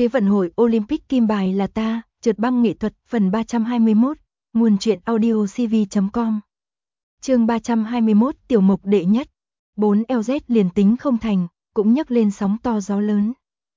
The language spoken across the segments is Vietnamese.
Thế vận hội Olympic kim bài là ta, trượt băng nghệ thuật phần 321, nguồn truyện audio cv.com. Chương 321 tiểu mục đệ nhất. 4 LZ liền tính không thành, cũng nhấc lên sóng to gió lớn.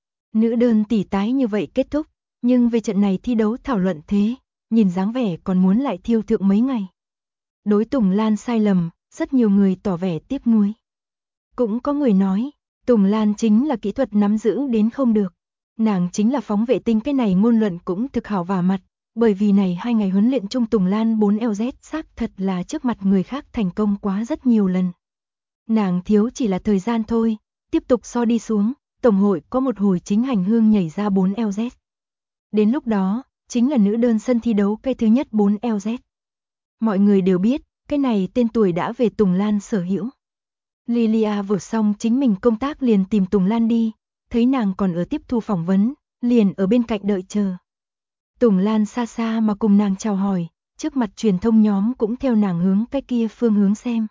Nữ đơn tỷ tái như vậy kết thúc, nhưng về trận này thi đấu thảo luận thế, nhìn dáng vẻ còn muốn lại thiêu thượng mấy ngày. Đối Tùng Lan sai lầm, rất nhiều người tỏ vẻ tiếc nuối. Cũng có người nói, Tùng Lan chính là kỹ thuật nắm giữ đến không được. Nàng chính là phóng vệ tinh, cái này ngôn luận cũng thực hảo vả mặt, bởi vì này 2 ngày huấn luyện chung Tùng Lan 4 LZ xác thật là trước mặt người khác thành công quá rất nhiều lần. Nàng thiếu chỉ là thời gian thôi, tiếp tục so đi xuống, Tổng hội có một hồi chính hành hương nhảy ra 4 LZ. Đến lúc đó, chính là nữ đơn sân thi đấu cái thứ nhất 4 LZ. Mọi người đều biết, cái này tên tuổi đã về Tùng Lan sở hữu. Lilia vừa xong chính mình công tác liền tìm Tùng Lan đi, thấy nàng còn ở tiếp thu phỏng vấn, liền ở bên cạnh đợi chờ. Tùng Lan xa xa mà cùng nàng chào hỏi, trước mặt truyền thông nhóm cũng theo nàng hướng cái kia phương hướng xem.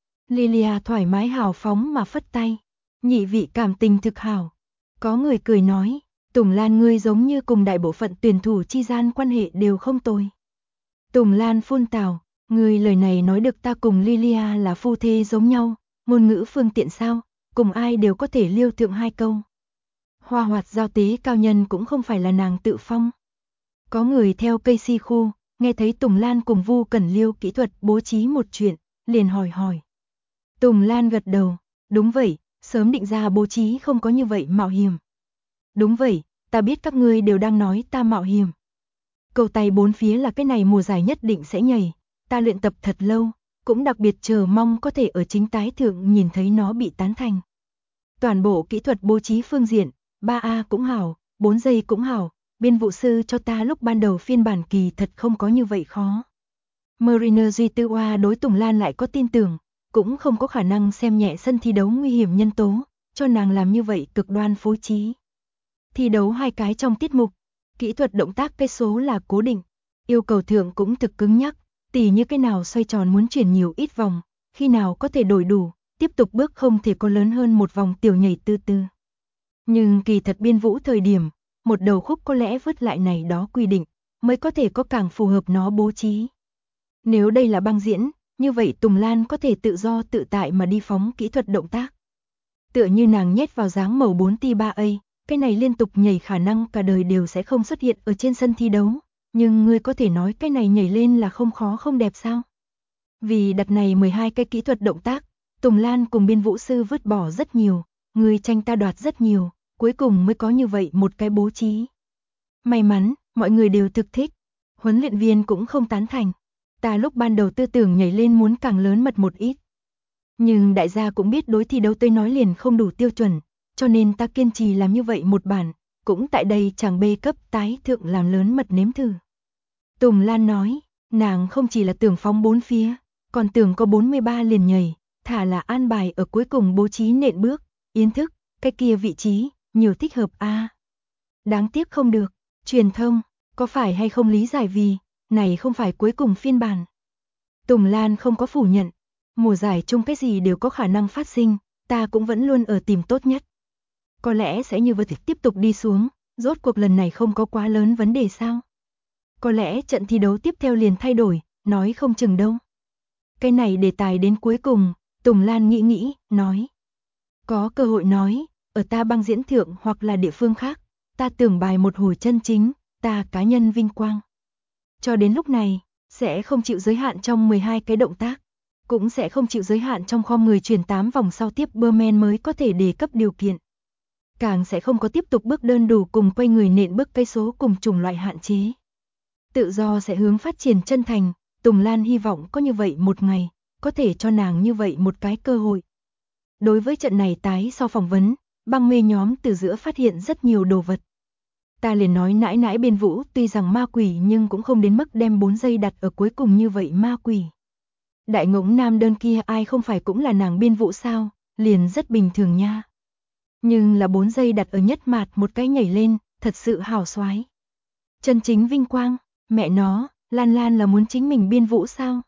Lilia thoải mái hào phóng mà phất tay, nhị vị cảm tình thực hảo. Có người cười nói, Tùng Lan ngươi giống như cùng đại bộ phận tuyển thủ chi gian quan hệ đều không tồi. Tùng Lan phun tào, ngươi lời này nói được, ta cùng Lilia là phu thê giống nhau, ngôn ngữ phương tiện sao, cùng ai đều có thể liêu thượng 2 câu. Hoa hoạt giao tế cao nhân cũng không phải là nàng tự phong. Có người theo cây si khu, nghe thấy Tùng Lan cùng Vu Cẩn liêu kỹ thuật bố trí một chuyện, liền hỏi. Tùng Lan gật đầu, đúng vậy, sớm định ra bố trí không có như vậy mạo hiểm. Đúng vậy, ta biết các ngươi đều đang nói ta mạo hiểm. Cầu tay 4 phía là cái này mùa giải nhất định sẽ nhảy, ta luyện tập thật lâu, cũng đặc biệt chờ mong có thể ở chính tái thượng nhìn thấy nó bị tán thành. Toàn bộ kỹ thuật bố trí phương diện, 3A cũng hảo, 4 giây cũng hảo, biên vụ sư cho ta lúc ban đầu phiên bản kỳ thật không có như vậy khó. Mariner Duy Tư Oa đối Tùng Lan lại có tin tưởng, cũng không có khả năng xem nhẹ sân thi đấu nguy hiểm nhân tố, cho nàng làm như vậy cực đoan phối trí. Thi đấu 2 cái trong tiết mục, kỹ thuật động tác cái số là cố định, yêu cầu thượng cũng thực cứng nhắc, tỉ như cái nào xoay tròn muốn chuyển nhiều ít vòng, khi nào có thể đổi đủ, tiếp tục bước không thể có lớn hơn một vòng tiểu nhảy tư tư. Nhưng kỳ thật biên vũ thời điểm, một đầu khúc có lẽ vứt lại này đó quy định, mới có thể có càng phù hợp nó bố trí. Nếu đây là băng diễn, như vậy Tùng Lan có thể tự do tự tại mà đi phóng kỹ thuật động tác. Tựa như nàng nhét vào dáng màu 4T3A, cái này liên tục nhảy khả năng cả đời đều sẽ không xuất hiện ở trên sân thi đấu, nhưng ngươi có thể nói cái này nhảy lên là không khó không đẹp sao? Vì đặt này 12 cái kỹ thuật động tác, Tùng Lan cùng biên vũ sư vứt bỏ rất nhiều, người tranh ta đoạt rất nhiều, cuối cùng mới có như vậy một cái bố trí. May mắn, mọi người đều thực thích, huấn luyện viên cũng không tán thành. Ta lúc ban đầu tư tưởng nhảy lên muốn càng lớn mật một ít. Nhưng đại gia cũng biết đối thi đấu tới nói liền không đủ tiêu chuẩn, cho nên ta kiên trì làm như vậy một bản, cũng tại đây chàng B cấp tái thượng làm lớn mật nếm thử. Tùng Lan nói, nàng không chỉ là tưởng phóng 4 phía, còn tưởng có 43 liền nhảy, thả là an bài ở cuối cùng bố trí nện bước, yến thức, cái kia vị trí, nhiều thích hợp a. Đáng tiếc không được, truyền thông, có phải hay không lý giải vì, này không phải cuối cùng phiên bản. Tùng Lan không có phủ nhận, mùa giải chung cái gì đều có khả năng phát sinh, ta cũng vẫn luôn ở tìm tốt nhất. Có lẽ sẽ như vậy tiếp tục đi xuống, rốt cuộc lần này không có quá lớn vấn đề sao? Có lẽ trận thi đấu tiếp theo liền thay đổi, nói không chừng đâu. Cái này đề tài đến cuối cùng, Tùng Lan nghĩ, nói. Có cơ hội nói, ở ta băng diễn thượng hoặc là địa phương khác, ta tưởng bài một hồi chân chính, ta cá nhân vinh quang. Cho đến lúc này, sẽ không chịu giới hạn trong 12 cái động tác, cũng sẽ không chịu giới hạn trong khom người chuyển 8 vòng sau tiếp Berman mới có thể đề cấp điều kiện. Càng sẽ không có tiếp tục bước đơn đủ cùng quay người nện bước cây số cùng chủng loại hạn chế. Tự do sẽ hướng phát triển chân thành, Tùng Lan hy vọng có như vậy một ngày, có thể cho nàng như vậy một cái cơ hội. Đối với trận này tái so phỏng vấn, băng mê nhóm từ giữa phát hiện rất nhiều đồ vật. Ta liền nói nãi biên vũ tuy rằng ma quỷ nhưng cũng không đến mức đem 4 giây đặt ở cuối cùng như vậy ma quỷ. Đại ngỗng nam đơn kia ai không phải cũng là nàng biên vũ sao, liền rất bình thường nha. Nhưng là 4 giây đặt ở nhất mạt một cái nhảy lên, thật sự hào xoái. Chân chính vinh quang, mẹ nó, Lan là muốn chính mình biên vũ sao?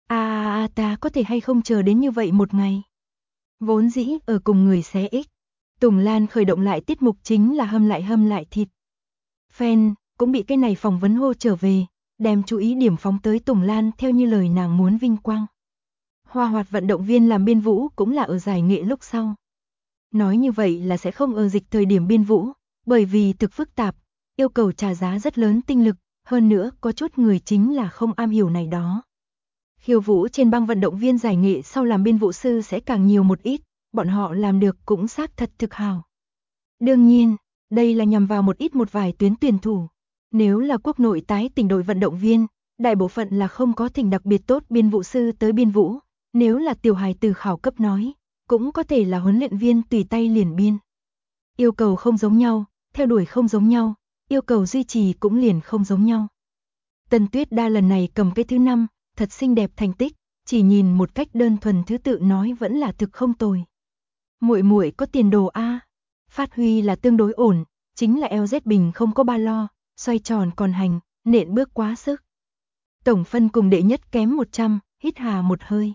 Ta có thể hay không chờ đến như vậy một ngày. Vốn dĩ ở cùng người xé ích, Tùng Lan khởi động lại tiết mục chính là hâm lại thịt. Fan cũng bị cái này phỏng vấn hô trở về, đem chú ý điểm phóng tới Tùng Lan theo như lời nàng muốn vinh quang. Hoa Hoạt vận động viên làm biên vũ cũng là ở giải nghệ lúc sau. Nói như vậy là sẽ không ở dịch thời điểm biên vũ, bởi vì thực phức tạp, yêu cầu trả giá rất lớn tinh lực, hơn nữa có chút người chính là không am hiểu này đó. Khiêu vũ trên băng vận động viên giải nghệ sau làm biên vũ sư sẽ càng nhiều một ít, bọn họ làm được cũng xác thật thực hào. Đương nhiên, đây là nhằm vào một vài tuyến tuyển thủ. Nếu là quốc nội tái tỉnh đội vận động viên, đại bộ phận là không có thỉnh đặc biệt tốt biên vũ sư tới biên vũ, nếu là tiểu hài từ khảo cấp nói, cũng có thể là huấn luyện viên tùy tay liền biên. Yêu cầu không giống nhau, theo đuổi không giống nhau, yêu cầu duy trì cũng liền không giống nhau. Tần Tuyết Đa lần này cầm cái thứ 5, thật xinh đẹp thành tích, chỉ nhìn một cách đơn thuần thứ tự nói vẫn là thực không tồi. Muội muội có tiền đồ a. Phát huy là tương đối ổn, chính là LZ bình không có ba lo, xoay tròn còn hành, nện bước quá sức. Tổng phân cùng đệ nhất kém 100, hít hà một hơi.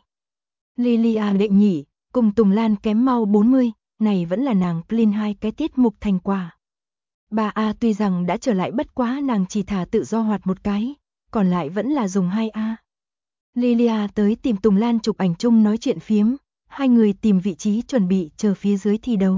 Lilia đệ nhị, cùng Tùng Lan kém mau 40, này vẫn là nàng clean 2 cái tiết mục thành quả. 3A tuy rằng đã trở lại bất quá nàng chỉ thả tự do hoạt một cái, còn lại vẫn là dùng 2A. Lilia tới tìm Tùng Lan chụp ảnh chung nói chuyện phiếm, hai người tìm vị trí chuẩn bị chờ phía dưới thi đấu.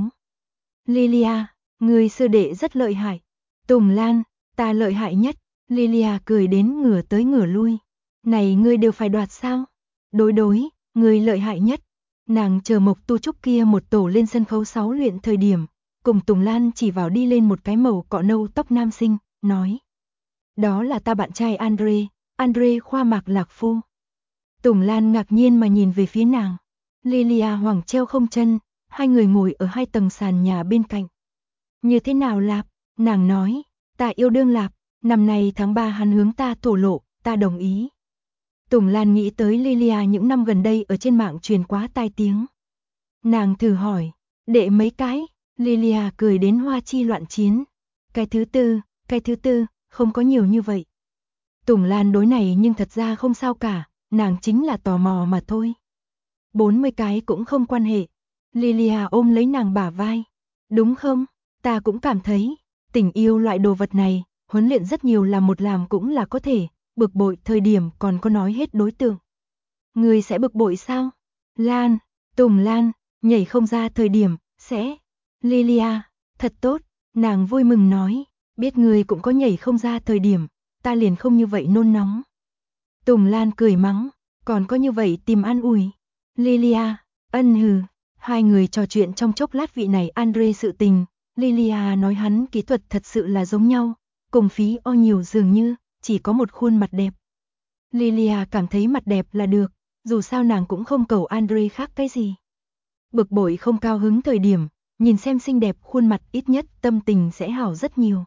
Lilia, người sư đệ rất lợi hại. Tùng Lan, ta lợi hại nhất. Lilia cười đến ngửa tới ngửa lui. Này ngươi đều phải đoạt sao? Đối, người lợi hại nhất. Nàng chờ Mộc Tu Trúc kia một tổ lên sân khấu 6 luyện thời điểm, cùng Tùng Lan chỉ vào đi lên một cái màu cọ nâu tóc nam sinh, nói. Đó là ta bạn trai Andre khoa mạc lạc phu. Tùng Lan ngạc nhiên mà nhìn về phía nàng. Lilia hoảng treo không chân, hai người ngồi ở 2 tầng sàn nhà bên cạnh. Như thế nào Lạp? Nàng nói, ta yêu đương Lạp, năm nay tháng 3 hắn hướng ta thổ lộ, ta đồng ý. Tùng Lan nghĩ tới Lilia những năm gần đây ở trên mạng truyền quá tai tiếng. Nàng thử hỏi, đệ mấy cái? Lilia cười đến hoa chi loạn chiến. Cái thứ tư, không có nhiều như vậy. Tùng Lan đối này nhưng thật ra không sao cả, nàng chính là tò mò mà thôi. 40 cái cũng không quan hệ. Lilia ôm lấy nàng bả vai. Đúng không? Ta cũng cảm thấy, tình yêu loại đồ vật này, huấn luyện rất nhiều là một làm cũng là có thể, bực bội thời điểm còn có nói hết đối tượng. Người sẽ bực bội sao? Lan, Tùng Lan, nhảy không ra thời điểm, sẽ. Lilia, thật tốt, nàng vui mừng nói, biết người cũng có nhảy không ra thời điểm, ta liền không như vậy nôn nóng. Tùng Lan cười mắng, còn có như vậy tìm an ủi. Lilia, ân hừ, hai người trò chuyện trong chốc lát vị này Andre sự tình, Lilia nói hắn kỹ thuật thật sự là giống nhau, cùng phí o nhiều dường như, chỉ có một khuôn mặt đẹp. Lilia cảm thấy mặt đẹp là được, dù sao nàng cũng không cầu Andre khác cái gì. Bực bội không cao hứng thời điểm, nhìn xem xinh đẹp khuôn mặt ít nhất tâm tình sẽ hảo rất nhiều.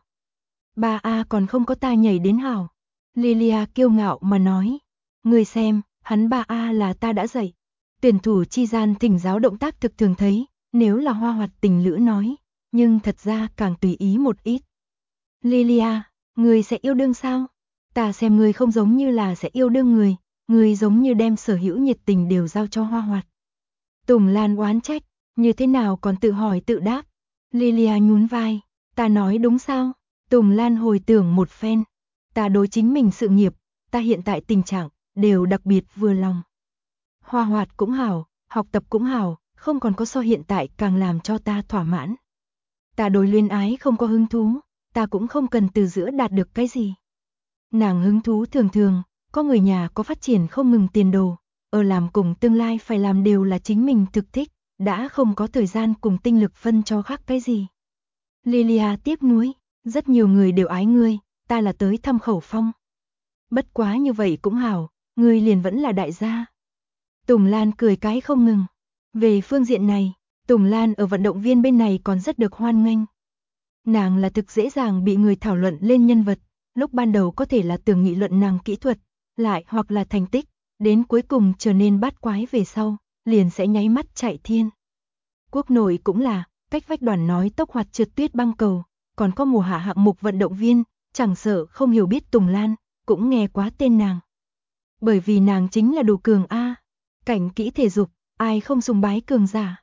3A còn không có ta nhảy đến hảo. Lilia kiêu ngạo mà nói, người xem, hắn 3A là ta đã dạy. Tuyển thủ chi gian thỉnh giáo động tác thực thường thấy, nếu là Hoa Hoạt tình lữ nói, nhưng thật ra càng tùy ý một ít. Lilia, người sẽ yêu đương sao? Ta xem người không giống như là sẽ yêu đương người giống như đem sở hữu nhiệt tình đều giao cho Hoa Hoạt. Tùng Lan oán trách, như thế nào còn tự hỏi tự đáp. Lilia nhún vai, ta nói đúng sao? Tùng Lan hồi tưởng một phen, ta đối chính mình sự nghiệp, ta hiện tại tình trạng, đều đặc biệt vừa lòng. Hoa Hoạt cũng hảo, học tập cũng hảo, không còn có so hiện tại càng làm cho ta thỏa mãn. Ta đối luyến ái không có hứng thú, ta cũng không cần từ giữa đạt được cái gì. Nàng hứng thú thường, có người nhà có phát triển không ngừng tiền đồ, ở làm cùng tương lai phải làm đều là chính mình thực thích, đã không có thời gian cùng tinh lực phân cho khác cái gì. Lilia tiếp nuối, rất nhiều người đều ái ngươi, ta là tới thăm Khẩu Phong. Bất quá như vậy cũng hảo, ngươi liền vẫn là đại gia. Tùng Lan cười cái không ngừng. Về phương diện này, Tùng Lan ở vận động viên bên này còn rất được hoan nghênh. Nàng là thực dễ dàng bị người thảo luận lên nhân vật, lúc ban đầu có thể là tưởng nghị luận nàng kỹ thuật, lại hoặc là thành tích, đến cuối cùng trở nên bát quái về sau, liền sẽ nháy mắt chạy thiên. Quốc nội cũng là, cách vách đoàn nói tốc hoạt trượt tuyết băng cầu, còn có mùa hạ hạng mục vận động viên, chẳng sợ không hiểu biết Tùng Lan, cũng nghe quá tên nàng. Bởi vì nàng chính là đủ cường A, cảnh kỹ thể dục, ai không sùng bái cường giả.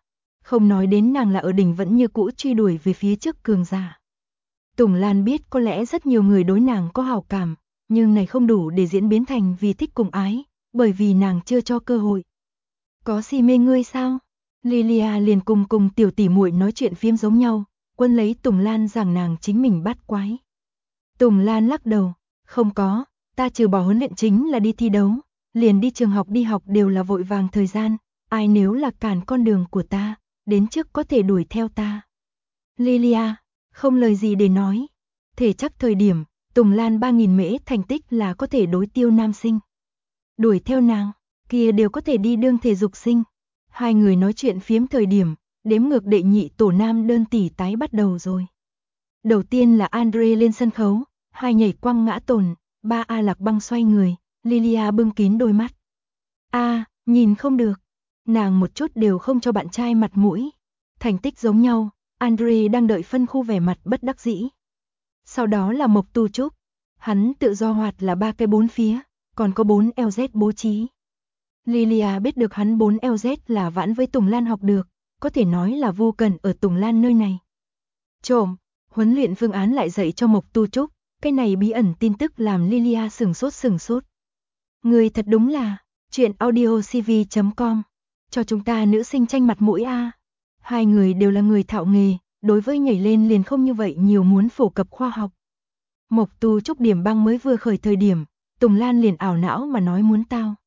Không nói đến nàng là ở đỉnh vẫn như cũ truy đuổi về phía trước cường giả. Tùng Lan biết có lẽ rất nhiều người đối nàng có hảo cảm, nhưng này không đủ để diễn biến thành vì thích cùng ái, bởi vì nàng chưa cho cơ hội. Có si mê ngươi sao? Lilia liền cùng tiểu tỷ muội nói chuyện phiếm giống nhau, quân lấy Tùng Lan rằng nàng chính mình bắt quái. Tùng Lan lắc đầu, không có, ta trừ bỏ huấn luyện chính là đi thi đấu, liền đi trường học đi học đều là vội vàng thời gian, ai nếu là cản con đường của ta, đến trước có thể đuổi theo ta. Lilia, không lời gì để nói. Thể chắc thời điểm, Tùng Lan 3.000 mễ thành tích là có thể đối tiêu nam sinh. Đuổi theo nàng, kia đều có thể đi đương thể dục sinh. Hai người nói chuyện phiếm thời điểm, đếm ngược đệ nhị tổ nam đơn tỷ tái bắt đầu rồi. Đầu tiên là Andre lên sân khấu, hai nhảy quăng ngã tồn, 3A Lạc Băng xoay người, Lilia bưng kín đôi mắt. Nhìn không được, nàng một chút đều không cho bạn trai mặt mũi. Thành tích giống nhau, Andre đang đợi phân khu vẻ mặt bất đắc dĩ. Sau đó là Mộc Tu Trúc, hắn tự do hoạt là 3 cái 4 phía, còn có 4 LZ bố trí. Lilia biết được hắn 4 LZ là vãn với Tùng Lan học được, có thể nói là vô cần ở Tùng Lan nơi này. Trộm, huấn luyện phương án lại dạy cho Mộc Tu Trúc, cái này bí ẩn tin tức làm Lilia sửng sốt. Người thật đúng là, chuyện audiocv.com, cho chúng ta nữ sinh tranh mặt mũi a. Hai người đều là người thạo nghề, đối với nhảy lên liền không như vậy nhiều muốn phổ cập khoa học. Mộc Tu Trúc điểm băng mới vừa khởi thời điểm, Tùng Lan liền ảo não mà nói muốn tao.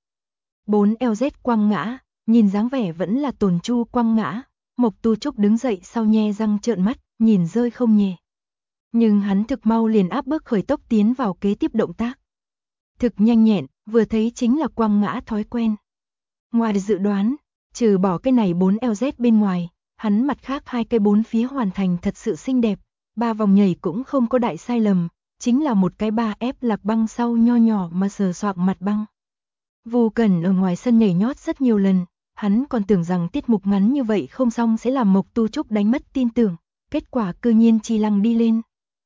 4 LZ quăng ngã, nhìn dáng vẻ vẫn là Tồn Chu quăng ngã, Mộc Tu Trúc đứng dậy sau nhe răng trợn mắt, nhìn rơi không nhẹ. Nhưng hắn thực mau liền áp bước khởi tốc tiến vào kế tiếp động tác. Thực nhanh nhẹn, vừa thấy chính là quăng ngã thói quen. Ngoài dự đoán, trừ bỏ cái này 4 LZ bên ngoài, hắn mặt khác hai cái 4 phía hoàn thành thật sự xinh đẹp, 3 vòng nhảy cũng không có đại sai lầm, chính là một cái 3F Lạc Băng sau nho nhỏ mà sờ soạng mặt băng. Vu Cẩn ở ngoài sân nhảy nhót rất nhiều lần, hắn còn tưởng rằng tiết mục ngắn như vậy không xong sẽ làm Mộc Tu Trúc đánh mất tin tưởng, kết quả cư nhiên chi lăng đi lên.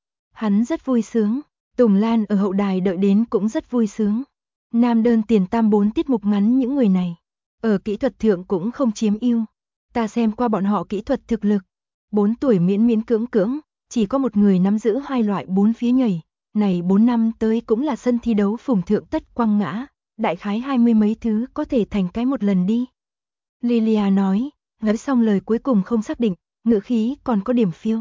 Hắn rất vui sướng, Tùng Lan ở hậu đài đợi đến cũng rất vui sướng. Nam đơn tiền tam 4 tiết mục ngắn những người này, ở kỹ thuật thượng cũng không chiếm ưu. Ta xem qua bọn họ kỹ thuật thực lực, 4 tuổi miễn cưỡng, chỉ có một người nắm giữ hai loại 4 phía nhảy, này 4 năm tới cũng là sân thi đấu phùng thượng tất quăng ngã, đại khái 20 mấy thứ có thể thành cái một lần đi. Lilia nói, nói xong lời cuối cùng không xác định, ngữ khí còn có điểm phiêu.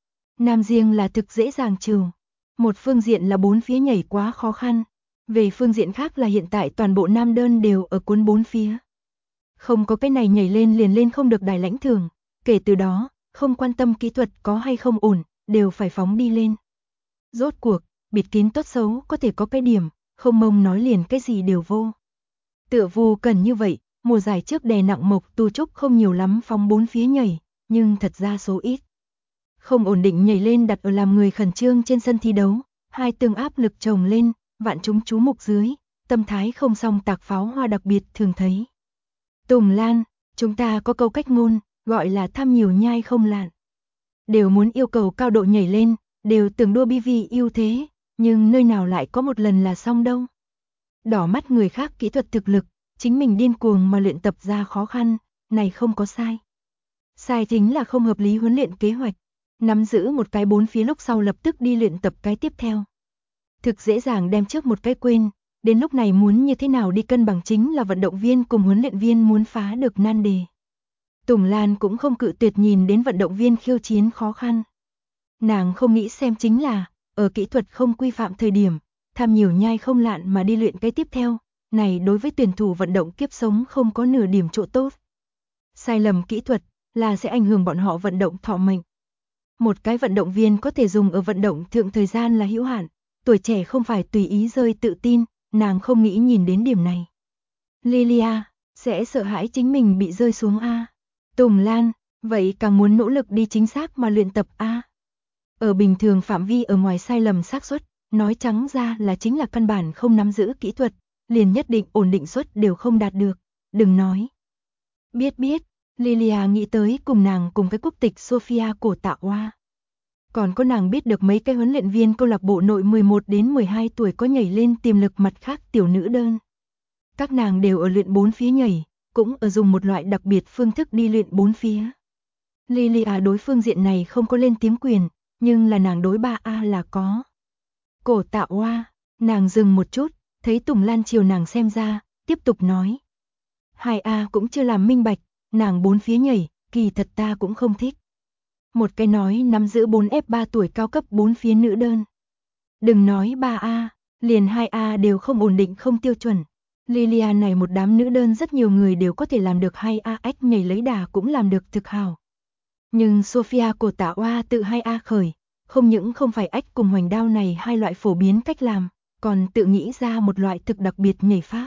Nam riêng là thực dễ dàng trừ. Một phương diện là 4 phía nhảy quá khó khăn, về phương diện khác là hiện tại toàn bộ nam đơn đều ở cuốn 4 phía. Không có cái này nhảy lên liền lên không được đài lãnh thưởng, kể từ đó, không quan tâm kỹ thuật có hay không ổn, đều phải phóng đi lên. Rốt cuộc, bịt kín tốt xấu có thể có cái điểm, không mông nói liền cái gì đều vô. Tựa Vu Cần như vậy, mùa giải trước đè nặng Mộc Tu Trúc không nhiều lắm phóng 4 phía nhảy, nhưng thật ra số ít. Không ổn định nhảy lên đặt ở làm người khẩn trương trên sân thi đấu, hai tương áp lực chồng lên, vạn chúng chú mục dưới, tâm thái không song tạc pháo hoa đặc biệt thường thấy. Tùng Lan, chúng ta có câu cách ngôn, gọi là tham nhiều nhai không lạn. Đều muốn yêu cầu cao độ nhảy lên, đều tưởng đua bi vì ưu thế, nhưng nơi nào lại có một lần là xong đâu. Đỏ mắt người khác kỹ thuật thực lực, chính mình điên cuồng mà luyện tập ra khó khăn, này không có sai. Sai chính là không hợp lý huấn luyện kế hoạch, nắm giữ một cái 4 phía lúc sau lập tức đi luyện tập cái tiếp theo. Thực dễ dàng đem trước một cái quên, đến lúc này muốn như thế nào đi cân bằng chính là vận động viên cùng huấn luyện viên muốn phá được nan đề. Tùng Lan cũng không cự tuyệt nhìn đến vận động viên khiêu chiến khó khăn. Nàng không nghĩ xem chính là, ở kỹ thuật không quy phạm thời điểm, tham nhiều nhai không lạn mà đi luyện cái tiếp theo, này đối với tuyển thủ vận động kiếp sống không có nửa điểm chỗ tốt. Sai lầm kỹ thuật là sẽ ảnh hưởng bọn họ vận động thọ mệnh. Một cái vận động viên có thể dùng ở vận động thượng thời gian là hữu hạn, tuổi trẻ không phải tùy ý rơi tự tin, nàng không nghĩ nhìn đến điểm này. Lilia, sẽ sợ hãi chính mình bị rơi xuống A. Tùng Lan, vậy càng muốn nỗ lực đi chính xác mà luyện tập A. Ở bình thường phạm vi ở ngoài sai lầm xác suất, nói trắng ra là chính là căn bản không nắm giữ kỹ thuật, liền nhất định ổn định suất đều không đạt được, đừng nói. Biết, Lilia nghĩ tới cùng nàng cùng cái quốc tịch Sofia cổ tạ oa. Còn có nàng biết được mấy cái huấn luyện viên câu lạc bộ nội 11 đến 12 tuổi có nhảy lên tiềm lực mặt khác tiểu nữ đơn. Các nàng đều ở luyện 4 phía nhảy, cũng ở dùng một loại đặc biệt phương thức đi luyện 4 phía. Lilia đối phương diện này không có lên tiếng quyền, nhưng là nàng đối ba A là có. Cổ Tạ Oa, nàng dừng một chút, thấy Tùng Lan chiều nàng xem ra, tiếp tục nói. 2A cũng chưa làm minh bạch, nàng bốn phía nhảy, kỳ thật ta cũng không thích. Một cái nói nắm giữ 4F3 tuổi cao cấp bốn phía nữ đơn. Đừng nói 3A, liền 2A đều không ổn định không tiêu chuẩn. Lilia này một đám nữ đơn rất nhiều người đều có thể làm được 2A ách nhảy lấy đà cũng làm được thực hào. Nhưng Sophia Cổ Tạ Oa tự 2A khởi, không những không phải ách cùng hoành đao này hai loại phổ biến cách làm, còn tự nghĩ ra một loại thực đặc biệt nhảy pháp.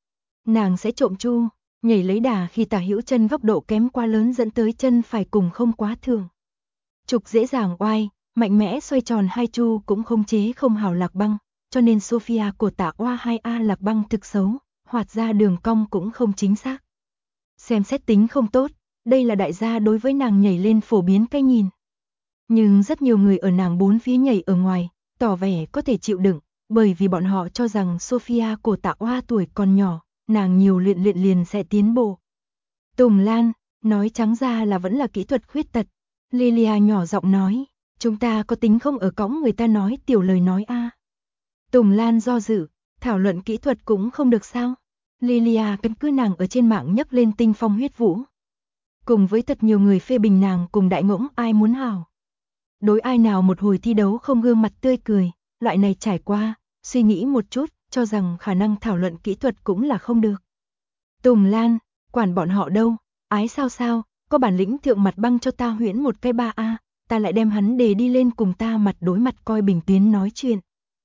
Nàng sẽ trộm chu, nhảy lấy đà khi tả hữu chân góc độ kém quá lớn dẫn tới chân phải cùng không quá thường. Trục dễ dàng oai, mạnh mẽ xoay tròn hai chu cũng không chế không hảo lạc băng, cho nên Sophia Cổ Tạ Oa 2A lạc băng thực xấu, hoạt ra đường cong cũng không chính xác. Xem xét tính không tốt, đây là đại gia đối với nàng nhảy lên phổ biến cái nhìn. Nhưng rất nhiều người ở nàng bốn phía nhảy ở ngoài, tỏ vẻ có thể chịu đựng, bởi vì bọn họ cho rằng Sophia Cổ Tạ Oa tuổi còn nhỏ, nàng nhiều luyện luyện liền sẽ tiến bộ. Tùng Lan, nói trắng ra là vẫn là kỹ thuật khuyết tật. Lilia nhỏ giọng nói, chúng ta có tính không ở cõng người ta nói tiểu lời nói a. Tùng Lan do dự, thảo luận kỹ thuật cũng không được sao. Lilia căn cứ nàng ở trên mạng nhấc lên tinh phong huyết vũ. Cùng với thật nhiều người phê bình nàng cùng đại ngỗng ai muốn hào. Đối ai nào một hồi thi đấu không gương mặt tươi cười, loại này trải qua, suy nghĩ một chút, cho rằng khả năng thảo luận kỹ thuật cũng là không được. Tùng Lan, quản bọn họ đâu, ái sao sao, có bản lĩnh thượng mặt băng cho ta huyễn một cái 3A, ta lại đem hắn đề đi lên cùng ta mặt đối mặt coi bình tuyến nói chuyện.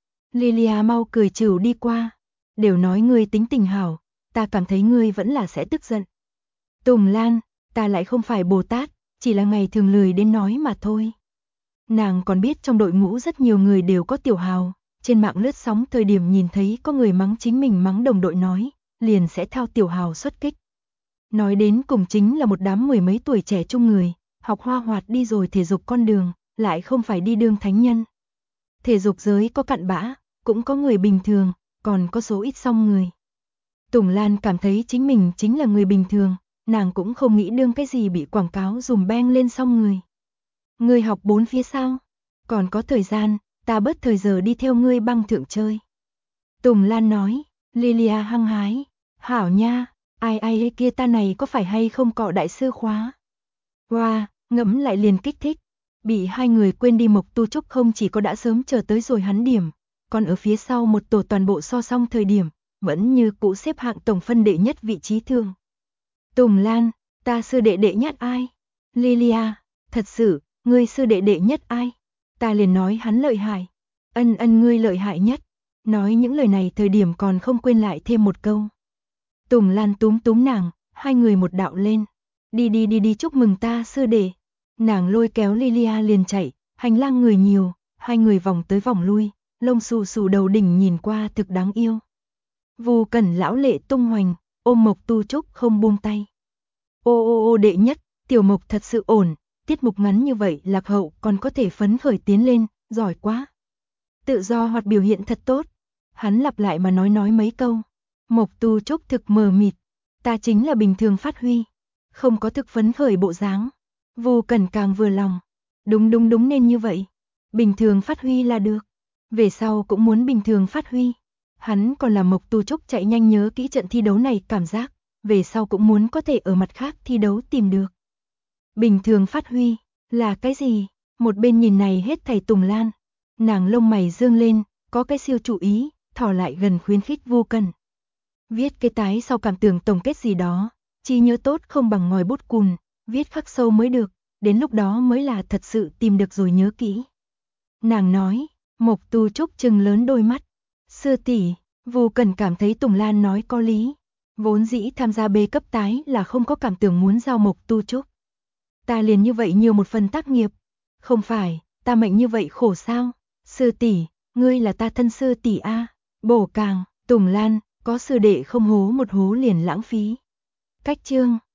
Lilia mau cười trừ đi qua, đều nói ngươi tính tình hảo, ta cảm thấy ngươi vẫn là sẽ tức giận. Tùng Lan, ta lại không phải Bồ Tát, chỉ là ngày thường lười đến nói mà thôi. Nàng còn biết trong đội ngũ rất nhiều người đều có tiểu hào, trên mạng lướt sóng thời điểm nhìn thấy có người mắng chính mình mắng đồng đội nói, liền sẽ theo tiểu hào xuất kích. Nói đến cùng chính là một đám mười mấy tuổi trẻ trung người, học hoa hoạt đi rồi thể dục con đường, lại không phải đi đương thánh nhân. Thể dục giới có cặn bã, cũng có người bình thường, còn có số ít song người. Tùng Lan cảm thấy chính mình chính là người bình thường, nàng cũng không nghĩ đương cái gì bị quảng cáo dùm beng lên song người. Ngươi học 4 phía sao? Còn có thời gian, ta bớt thời giờ đi theo ngươi băng thượng chơi. Tùng Lan nói, Lilia hăng hái, hảo nha, ai kia ta này có phải hay không cọ đại sư khóa? Wow, ngẫm lại liền kích thích. Bị hai người quên đi Mộc Tu Trúc không chỉ có đã sớm chờ tới rồi hắn điểm, còn ở phía sau một tổ toàn bộ so song thời điểm, vẫn như cũ xếp hạng tổng phân đệ nhất vị trí thường. Tùng Lan, ta sư đệ đệ nhất ai? Lilia, thật sự, ngươi sư đệ đệ nhất ai? Ta liền nói hắn lợi hại. Ân ngươi lợi hại nhất. Nói những lời này thời điểm còn không quên lại thêm một câu. Tùng Lan túm túm nàng, hai người một đạo lên. Đi chúc mừng ta sư đệ. Nàng lôi kéo Lilia liền chạy, hành lang người nhiều, hai người vòng tới vòng lui, lông xù xù đầu đỉnh nhìn qua thực đáng yêu. Vu Cẩn lão lệ tung hoành, ôm Mộc Tu Trúc không buông tay. Ô đệ nhất, tiểu Mộc thật sự ổn, tiết mục ngắn như vậy lạc hậu còn có thể phấn khởi tiến lên, giỏi quá. Tự do hoặc biểu hiện thật tốt. Hắn lặp lại mà nói mấy câu. Mộc Tu Trúc thực mờ mịt, ta chính là bình thường phát huy, không có thực phấn khởi bộ dáng. Vu Cẩn càng vừa lòng. Đúng nên như vậy. Bình thường phát huy là được. Về sau cũng muốn bình thường phát huy. Hắn còn là Mộc Tu Trúc chạy nhanh nhớ kỹ trận thi đấu này cảm giác. Về sau cũng muốn có thể ở mặt khác thi đấu tìm được. Bình thường phát huy, là cái gì? Một bên nhìn này hết thầy Tùng Lan. Nàng lông mày dương lên, có cái siêu chú ý, thò lại gần khuyến khích Vu Cẩn. Viết cái tái sau cảm tưởng tổng kết gì đó, trí nhớ tốt không bằng ngòi bút cùn, viết khắc sâu mới được, đến lúc đó mới là thật sự tìm được rồi nhớ kỹ. Nàng nói, Mộc Tu Trúc trừng lớn đôi mắt. Sư tỷ, Vu Cẩn cảm thấy Tùng Lan nói có lý. Vốn dĩ tham gia B cấp tái là không có cảm tưởng muốn giao Mộc Tu Trúc. Ta liền như vậy nhiều một phần tác nghiệp. Không phải, ta mệnh như vậy khổ sao? Sư tỷ, ngươi là ta thân sư tỷ a. Bổ càng, Tùng Lan, có sư đệ không hố một hố liền lãng phí. Cách chương